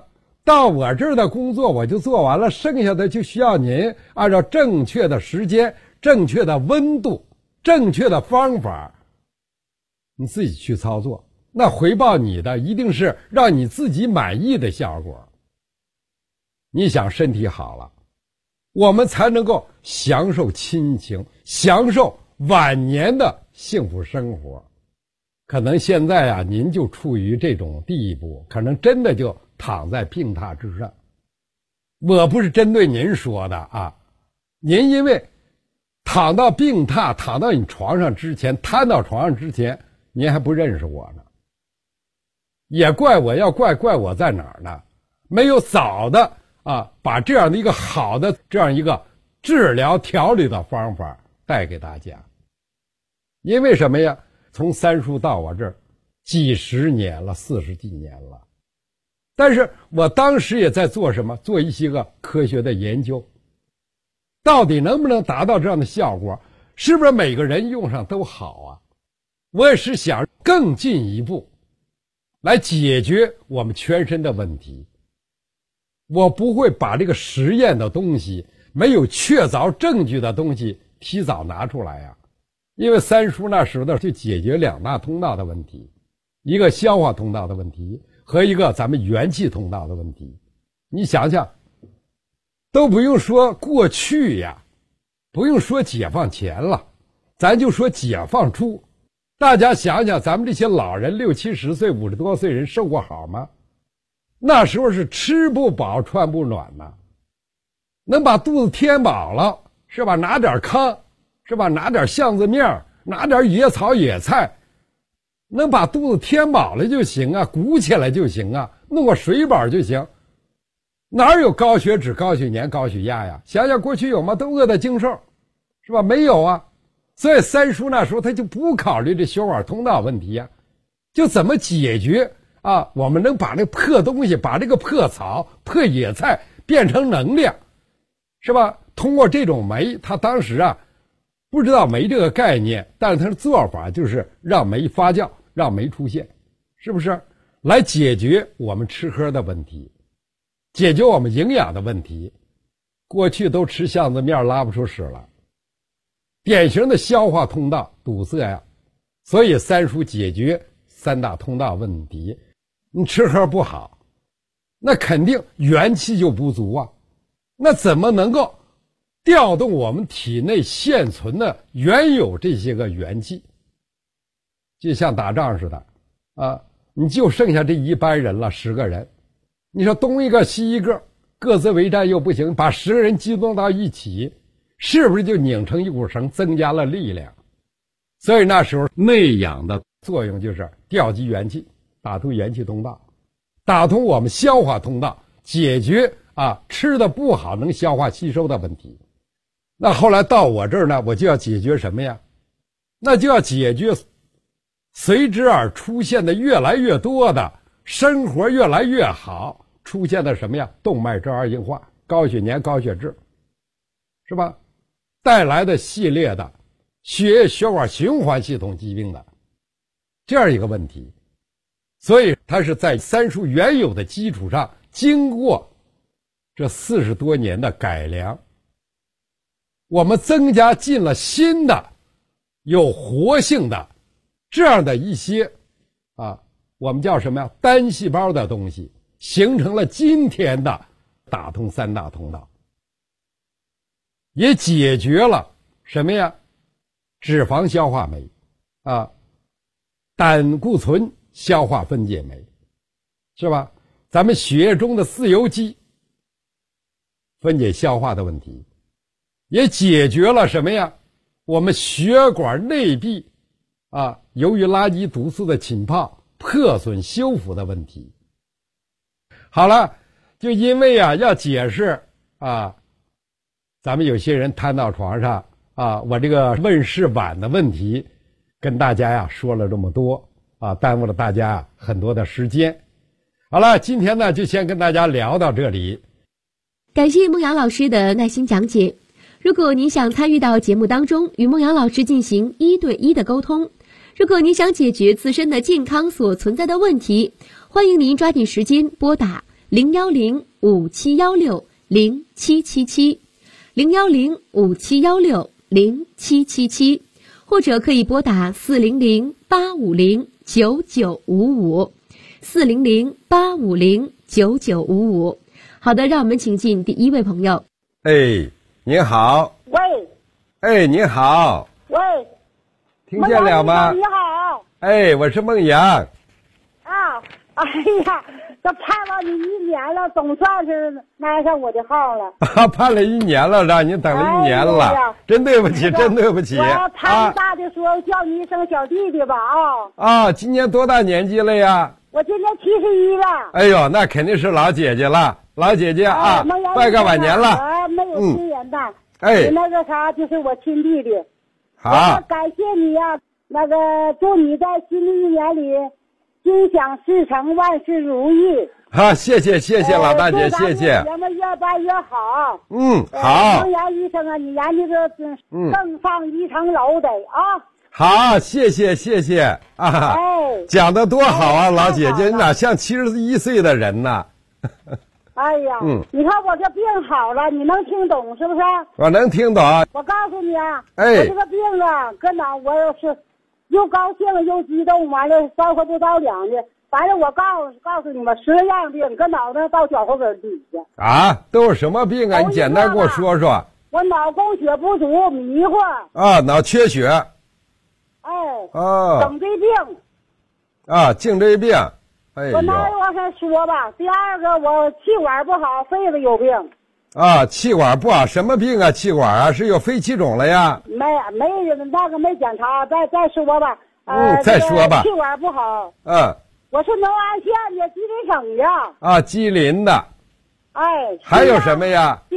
到我这儿的工作我就做完了，剩下的就需要您按照正确的时间、正确的温度、正确的方法，你自己去操作。那回报你的一定是让你自己满意的效果。你想身体好了，我们才能够享受亲情，享受晚年的幸福生活。可能现在啊，您就处于这种地步，可能真的就躺在病榻之上。我不是针对您说的啊，您因为躺到病榻，躺到你床上之前，瘫到床上之前，您还不认识我呢。也怪我，要怪我在哪儿呢？没有早的把这样的一个好的这样一个治疗调理的方法带给大家。因为什么呀？从三叔到我这儿几十年了，40几年了。但是我当时也在做什么？做一些个科学的研究，到底能不能达到这样的效果？是不是每个人用上都好啊？我也是想更进一步来解决我们全身的问题。我不会把这个实验的东西，没有确凿证据的东西提早拿出来呀。因为三叔那时候就解决2大通道的问题，一个消化通道的问题和一个咱们元气通道的问题。你想想，都不用说过去呀，不用说解放前了，咱就说解放初，大家想想，咱们这些老人60、70岁、50多岁人受过好吗？那时候是吃不饱穿不暖呐，能把肚子填饱了，是吧？拿点糠，是吧？拿点橡子面，拿点野草野菜，能把肚子填饱了就行啊，鼓起来就行啊，弄个水饱就行。哪有高血脂、高血粘、高血压呀？想想过去有吗？都饿得精瘦，是吧？没有啊。所以三叔那时候他就不考虑这血管通道问题呀，就怎么解决我们能把那破东西，把这个破草、破野菜变成能量，是吧？通过这种酶，他当时不知道酶这个概念，但是他的做法就是让酶发酵，让酶出现，是不是？来解决我们吃喝的问题，解决我们营养的问题。过去都吃橡子面拉不出屎了，典型的消化通道堵塞呀。所以三叔解决3大通道问题。你吃喝不好，那肯定元气就不足啊，那怎么能够调动我们体内现存的原有这些个元气？就像打仗似的你就剩下这一班人了，10个人，你说东一个西一个，各自为战又不行，把10个人集中到一起，是不是就拧成一股绳，增加了力量？所以那时候内养的作用就是调集元气，打通元气通道，打通我们消化通道，解决吃的不好能消化吸收的问题。那后来到我这儿呢，我就要解决什么呀？那就要解决随之而出现的越来越多的生活越来越好出现的什么呀？动脉粥样硬化、高血粘、高血脂，是吧？带来的系列的血液血管循环系统疾病的这样一个问题。所以它是在三叔原有的基础上，经过这40多年的改良，我们增加进了新的有活性的这样的一些我们叫什么呀？单细胞的东西，形成了今天的打通3大通道，也解决了什么呀？脂肪消化酶胆固醇消化分解酶，是吧？咱们血液中的自由基分解消化的问题，也解决了什么呀？我们血管内壁由于垃圾毒素的浸泡破损修复的问题。好了，就因为要解释咱们有些人瘫到床上我这个问世晚的问题跟大家说了这么多耽误了大家很多的时间。好了，今天呢就先跟大家聊到这里。 感谢孟阳老师的耐心讲解。如果您想参与到节目当中，与孟阳老师进行1对1的沟通，如果您想解决自身的健康所存在的问题，欢迎您抓紧时间拨打 01057160777，01057160777，或者可以拨打400-850-9955，400-850-9955。好的，让我们请进第一位朋友。 哎，您好。 喂。 哎，您好。 喂。 听见了吗？ 你好。 哎，我是孟阳。 啊，哎呀，这盼望你1年了，总算是拿上我的号了。 盼了1年了，让您等了1年了，真对不起，真对不起。 我潘大的说叫你一声小弟弟吧今年多大年纪了呀？ 我今年71了。 哎呦，那肯定是老姐姐了，老姐姐拜个晚年了。 没有亲人的， 你那个啥就是我亲弟弟。 好， 感谢你呀，那个祝你在新的1年里心想事成，万事如意。 谢谢老大姐，谢谢。 节目越办越好。 好。 孟阳医生啊，你研究个更上一层楼得好，谢谢讲得多好啊，老姐姐，你哪像71岁的人呢？ 哎呀，你看我这病好了，你能听懂是不是？ 我能听懂。 我告诉你啊，我这个病啊，跟哪我是又高兴又激动，完了3回不着凉的，完了我告诉你们10样病，跟脑袋到脚后跟底下。 都有什么病啊？你简单给我说说。 我脑供血不足，迷糊。 脑缺血。 颈椎病。 颈椎病。 我那往上说吧。第二个，我气管不好，肺子有病。 气管不好，什么病啊？气管是有肺气肿了呀？ 没那个没检查，再说吧。 再说吧。 气管不好。我是农安县的，吉林省的。 吉林的。还有什么呀？ 病。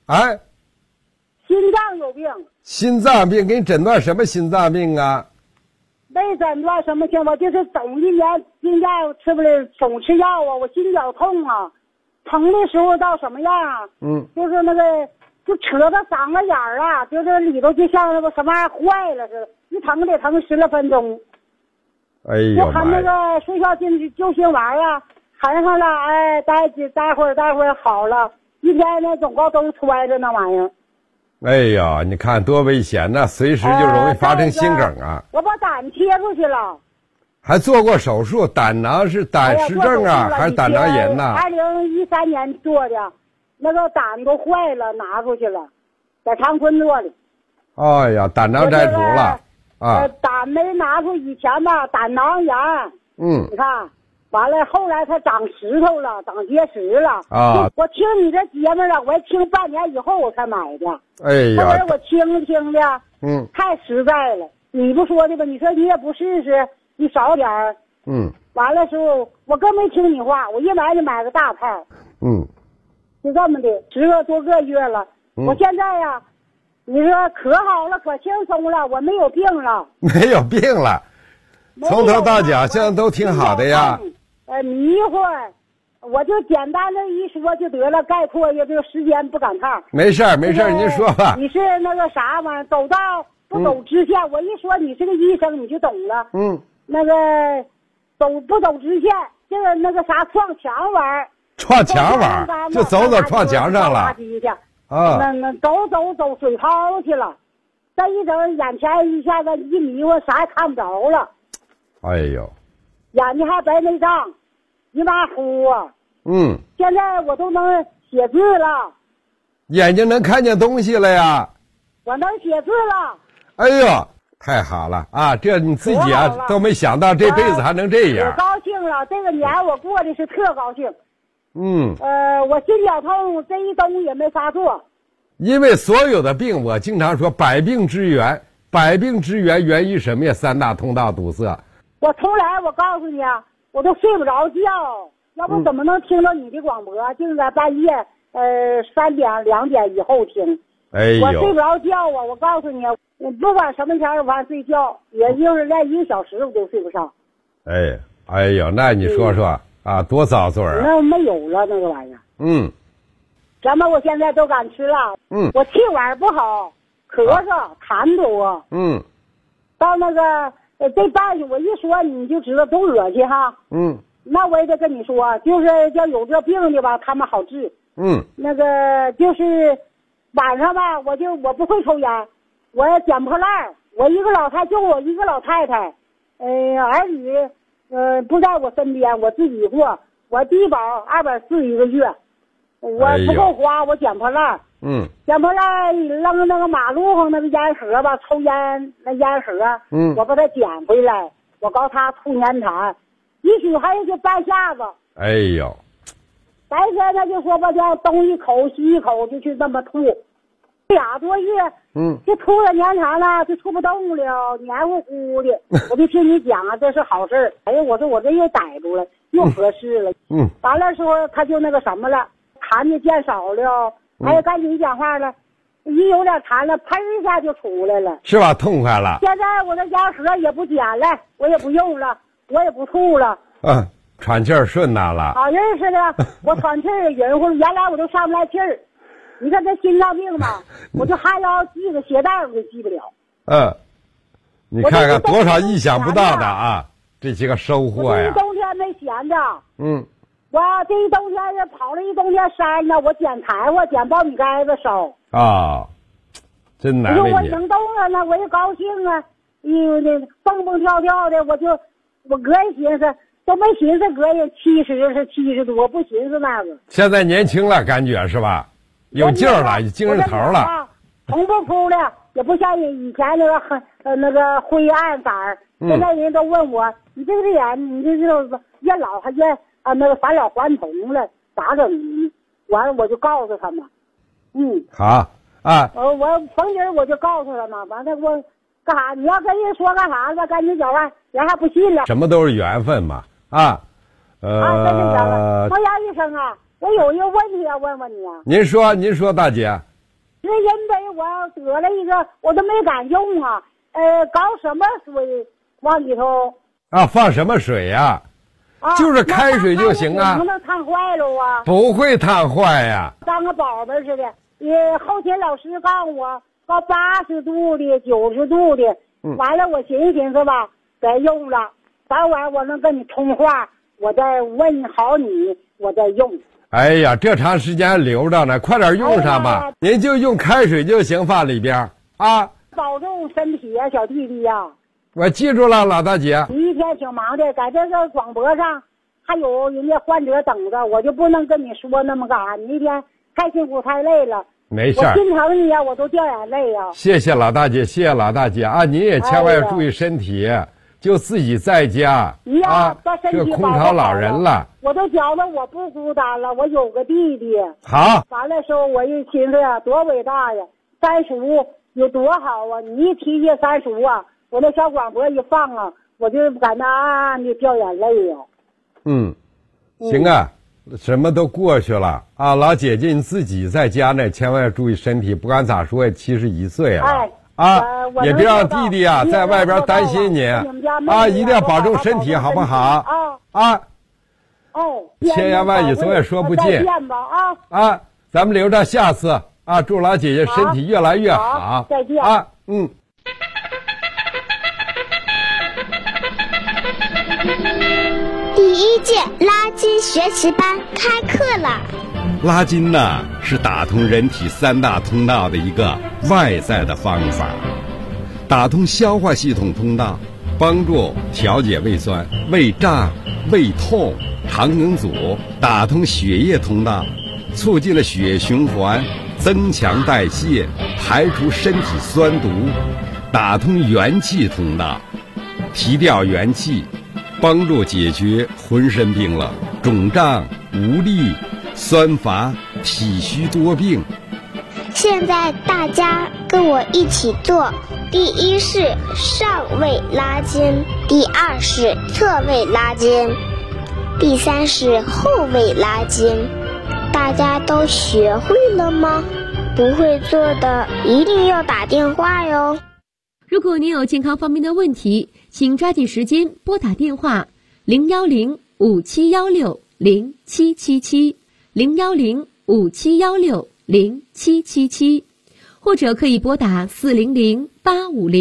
心脏有病。 心脏病，给你诊断什么心脏病啊？ 没诊断什么情况，就是总1年心药吃不了，总吃药我心绞痛疼的时候到什么样就是那个就扯到嗓子眼儿就是里头就像那个什么玩意儿坏了似的，一疼得疼10来分钟。就含那个睡觉救心丸含上了，待会儿好了，一天呢总共都揣着那玩意儿。 哎呀，你看多危险呐，随时就容易发生心梗我把胆切出去了。 还做过手术，胆囊是胆石症还是胆囊炎呢 ？2013年做的，那个胆都坏了，拿出去了，在长春做的。 哎呀，胆囊摘除了胆没拿出以前吧，胆囊炎。你看。完了，后来他长石头了，长结石了。我听你这节目了，我听半年以后我才买的。后来我听的，太实在了。你不说的吧？你说你也不试试，你少点儿。完了时候我更没听你话，我一来就买个大炮。就这么的10多个月了。我现在呀，你说可好了，可轻松了，我没有病了。 没有病了，从头到脚现在都挺好的呀。 迷糊，我就简单的一说就得了，概括也就时间不赶趟。 没事您说吧。 你是那个啥嘛，走道不走直线，我一说你是个医生你就懂了。那个不走直线，就是那个啥撞墙玩。 撞墙玩就走撞墙上了。 那走水泡去了，再一整眼前一下子一迷糊，啥也看不着了。 哎呦， 眼睛还白内障，一马虎现在我都能写字了， 眼睛能看见东西了呀。 我能写字了。 哎呦，太好了这你自己都没想到这辈子还能这样。 我高兴了，这个年我过的是特高兴。我心绞痛这一冬也没发作。 因为所有的病，我经常说百病之源源于什么呀？3大通道堵塞。 我从来我告诉你我都睡不着觉，要不怎么能听到你的广播？净在半夜3点2点以后听。我睡不着觉我告诉你，我不管什么前儿晚睡觉，也就是连1个小时我都睡不上。 哎呦，那你说说多遭罪那没有了那个玩意儿。什么我现在都敢吃了。我气管不好，咳嗽痰多。到那个这半句我一说你就知道都恶心哈。 那我也得跟你说，就是要有这病的吧，他们好治。那个就是晚上吧，我不会抽烟，我捡破烂，我一个老太就我一个老太太，儿女不在我身边，我自己过，我低保240一个月，我不够花，我捡破烂。捡破烂扔那个马路上那个烟盒吧，抽烟那烟盒，我把它捡回来，我告他吐粘痰，一宿还有就半下子。 哎呦！ 白天他就说吧，叫东一口西一口就去那么吐，2多月，就吐了粘痰了，就吐不动了，黏糊糊的。我就听你讲啊，这是好事儿。哎呀，我说我这又逮住了，又合适了。完了说他就那个什么了，痰就见少了，还有赶紧讲话了，一有点痰了，喷一下就出来了， 是吧？痛快了。 现在我这烟盒也不捡了，我也不用了，我也不吐了。 喘气儿顺当了， 好认识的，我喘气儿匀乎了，原来我都上不来气儿。你看这心脏病嘛，我就哈腰系个鞋带我都系不了。 你看看多少意想不到的啊，这些个收获呀！ 我这一冬天没闲着，我这一冬天是跑了一冬天山呢，我捡柴火，捡苞米杆子烧。 真难为你。 我行动了呢，我也高兴啊，那蹦蹦跳跳的，我个人寻思。都没寻思个人70是70多，不寻思那个。现在年轻了，感觉是吧？有劲儿了，有精神头了。 红不哭了，也不像以前那个灰暗色儿。现在人都问我，你这个脸，你这越老还越那个返老还童了，咋整呢？完了我就告诉他们， 好啊。 我逢人我就告诉他们，完了我干啥？你要跟人说干啥子？赶紧讲话，人还不信了。 什么都是缘分嘛。 跟你讲了，王牙医生啊，我有一个问题要问问你啊。 您说，大姐。 是因为我得了一个，我都没敢用啊。搞什么水往里头？ 放什么水呀？就是开水就行啊。 不能烫坏了啊？ 不会烫坏呀。 当个宝贝似的。后勤老师告诉我，到80度的、90度的。完了，我寻思吧，该用了。早晚我能跟你通话，我再问好你，我再用。 哎呀，这长时间留着呢，快点用上吧。您就用开水就行，放里边保重身体呀，小弟弟呀。 我记住了，老大姐。 你一天挺忙的，在这个广播上还有人家患者等着，我就不能跟你说那么干啥。你一天太辛苦太累了。 没事， 我心疼你呀，我都掉眼泪呀。 谢谢老大姐，谢谢老大姐啊！您也千万要注意身体。就自己在家把身体这空巢老人了。 我都觉得我不孤单了，我有个弟弟。 好， 完了时候我一寻思呀，多伟大呀！35有多好啊！你一提起35啊，我那小广播一放啊，我就感到暗暗的掉眼泪呀。 行啊，什么都过去了啊！老姐姐你自己在家呢，千万要注意身体，不管咋说也71岁了。也别让弟弟在外边担心你一定要保重身体，好不好？千言万语总也说不尽咱们留着下次祝老姐姐身体越来越好。 再见第1届拉筋学习班开课了。 拉筋呢，是打通人体3大通道的一个外在的方法，打通消化系统通道，帮助调节胃酸、胃胀、胃痛、肠梗阻；打通血液通道，促进了血液循环，增强代谢，排除身体酸毒；打通元气通道，提调元气，帮助解决浑身冰冷、肿胀、无力、酸乏、体虚多病。 现在大家跟我一起做：第1是上位拉筋，第2是侧位拉筋，第3是后位拉筋。大家都学会了吗？不会做的一定要打电话哟。 如果您有健康方面的问题，请抓紧时间拨打电话010-5716-0777 010-5716-0777，或者可以拨打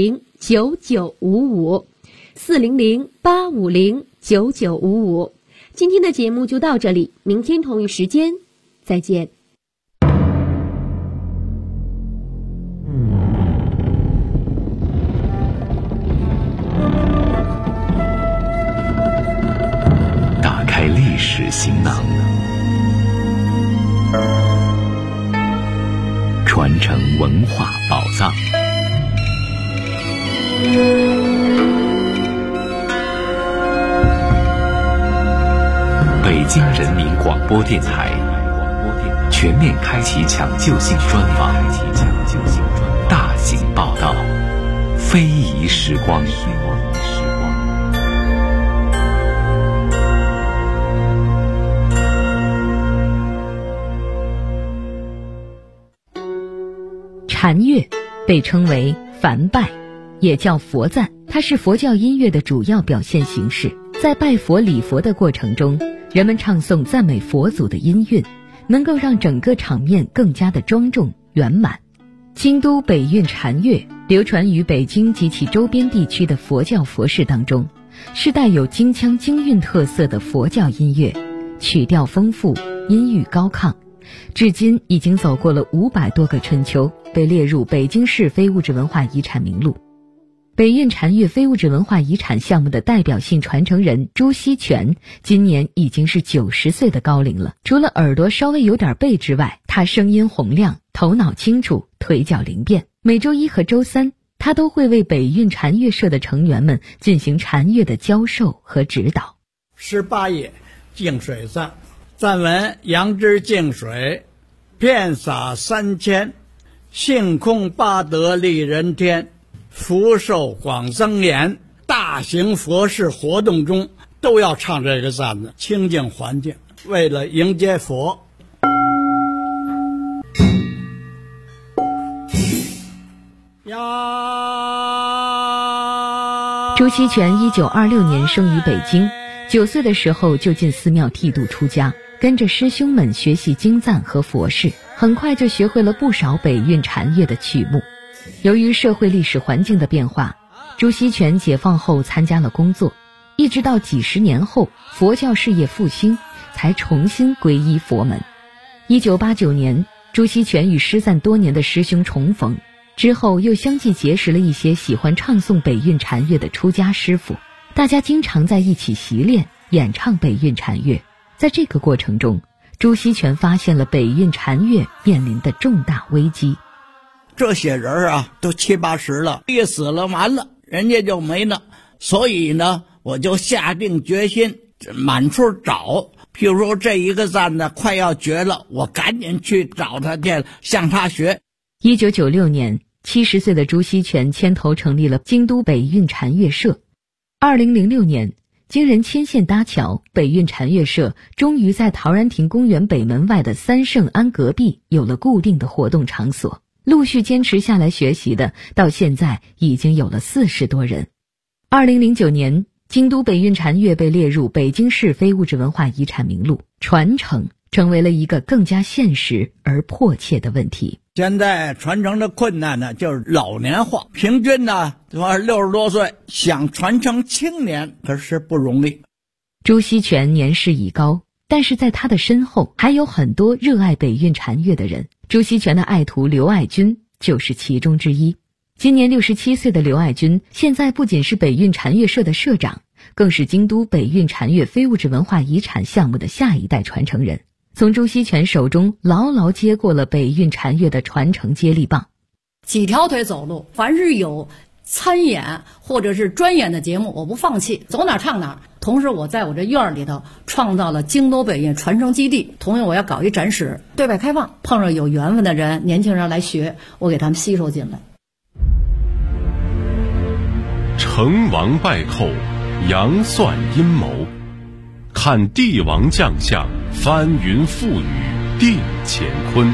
400-850-9955 400-850-9955。 今天的节目就到这里，明天同一时间再见。 打开历史行囊，传承文化宝藏。北京人民广播电台全面开启抢救性专访，大型报道，非遗时光。 禅乐被称为梵拜，也叫佛赞，它是佛教音乐的主要表现形式。在拜佛礼佛的过程中，人们唱诵赞美佛祖的音韵，能够让整个场面更加的庄重圆满。京都北韵禅乐流传于北京及其周边地区的佛教佛事当中，是带有京腔京韵特色的佛教音乐，曲调丰富，音域高亢，至今已经走过了500多个春秋，被列入北京市非物质文化遗产名录。北韵禅乐非物质文化遗产项目的代表性传承人朱锡全今年已经是90岁的高龄了。除了耳朵稍微有点背之外，他声音洪亮，头脑清楚，腿脚灵便。每周一和周三，他都会为北韵禅乐社的成员们进行禅乐的教授和指导。 18页净水赞，赞文：杨枝净水，遍洒3000，性空八德利人天，福寿广增延。大型佛事活动中都要唱这个赞的，清净环境，为了迎接佛。 朱锡全1926年生于北京，9岁的时候就进寺庙剃度出家，跟着师兄们学习经赞和佛事，很快就学会了不少北韵禅乐的曲目。由于社会历史环境的变化，朱锡全解放后参加了工作，一直到几十年后佛教事业复兴，才重新皈依佛门。1989年，朱锡全与失散多年的师兄重逢，之后又相继结识了一些喜欢唱诵北韵禅乐的出家师傅，大家经常在一起习练演唱北韵禅乐。在这个过程中，朱锡全发现了北韵禅乐面临的重大危机。 这些人啊，都70、80了，一死了完了，人家就没了。所以呢，我就下定决心满处找。譬如说这一个赞呢快要绝了，我赶紧去找他去，向他学。 1996年，70岁的朱锡全牵头成立了京都北韵禅乐社。2006年，经人牵线搭桥，北韵禅乐社终于在陶然亭公园北门外的三圣庵隔壁有了固定的活动场所。陆续坚持下来学习的，到现在已经有了40多人。2009年，京都北韵禅乐被列入北京市非物质文化遗产名录，传承成为了一个更加现实而迫切的问题。 现在传承的困难呢，就是老年化，平均呢60多岁，想传承青年可是不容易。 朱锡全年事已高，但是在他的身后还有很多热爱北韵禅乐的人。朱锡全的爱徒刘爱军就是其中之一。今年67岁的刘爱军，现在不仅是北韵禅乐社的社长，更是京都北韵禅乐非物质文化遗产项目的下一代传承人，从朱锡全手中牢牢接过了北韵禅乐的传承接力棒。 几条腿走路，凡是有参演或者是专演的节目，我不放弃，走哪唱哪。同时我在我这院里头创造了京都北韵传承基地，同样我要搞一展示，对外开放，碰上有缘分的人，年轻人来学，我给他们吸收进来。 成王败寇，杨算阴谋，看帝王将相，翻云覆雨定乾坤。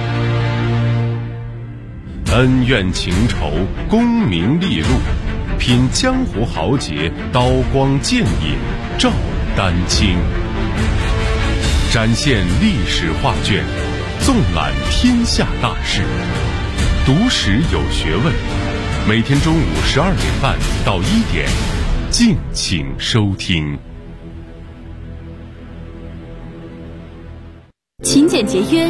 恩怨情仇，功名利禄，品江湖豪杰，刀光剑影照丹青。展现历史画卷，纵览天下大事，读史有学问。每天中午12点半到1点，敬请收听。 勤俭节约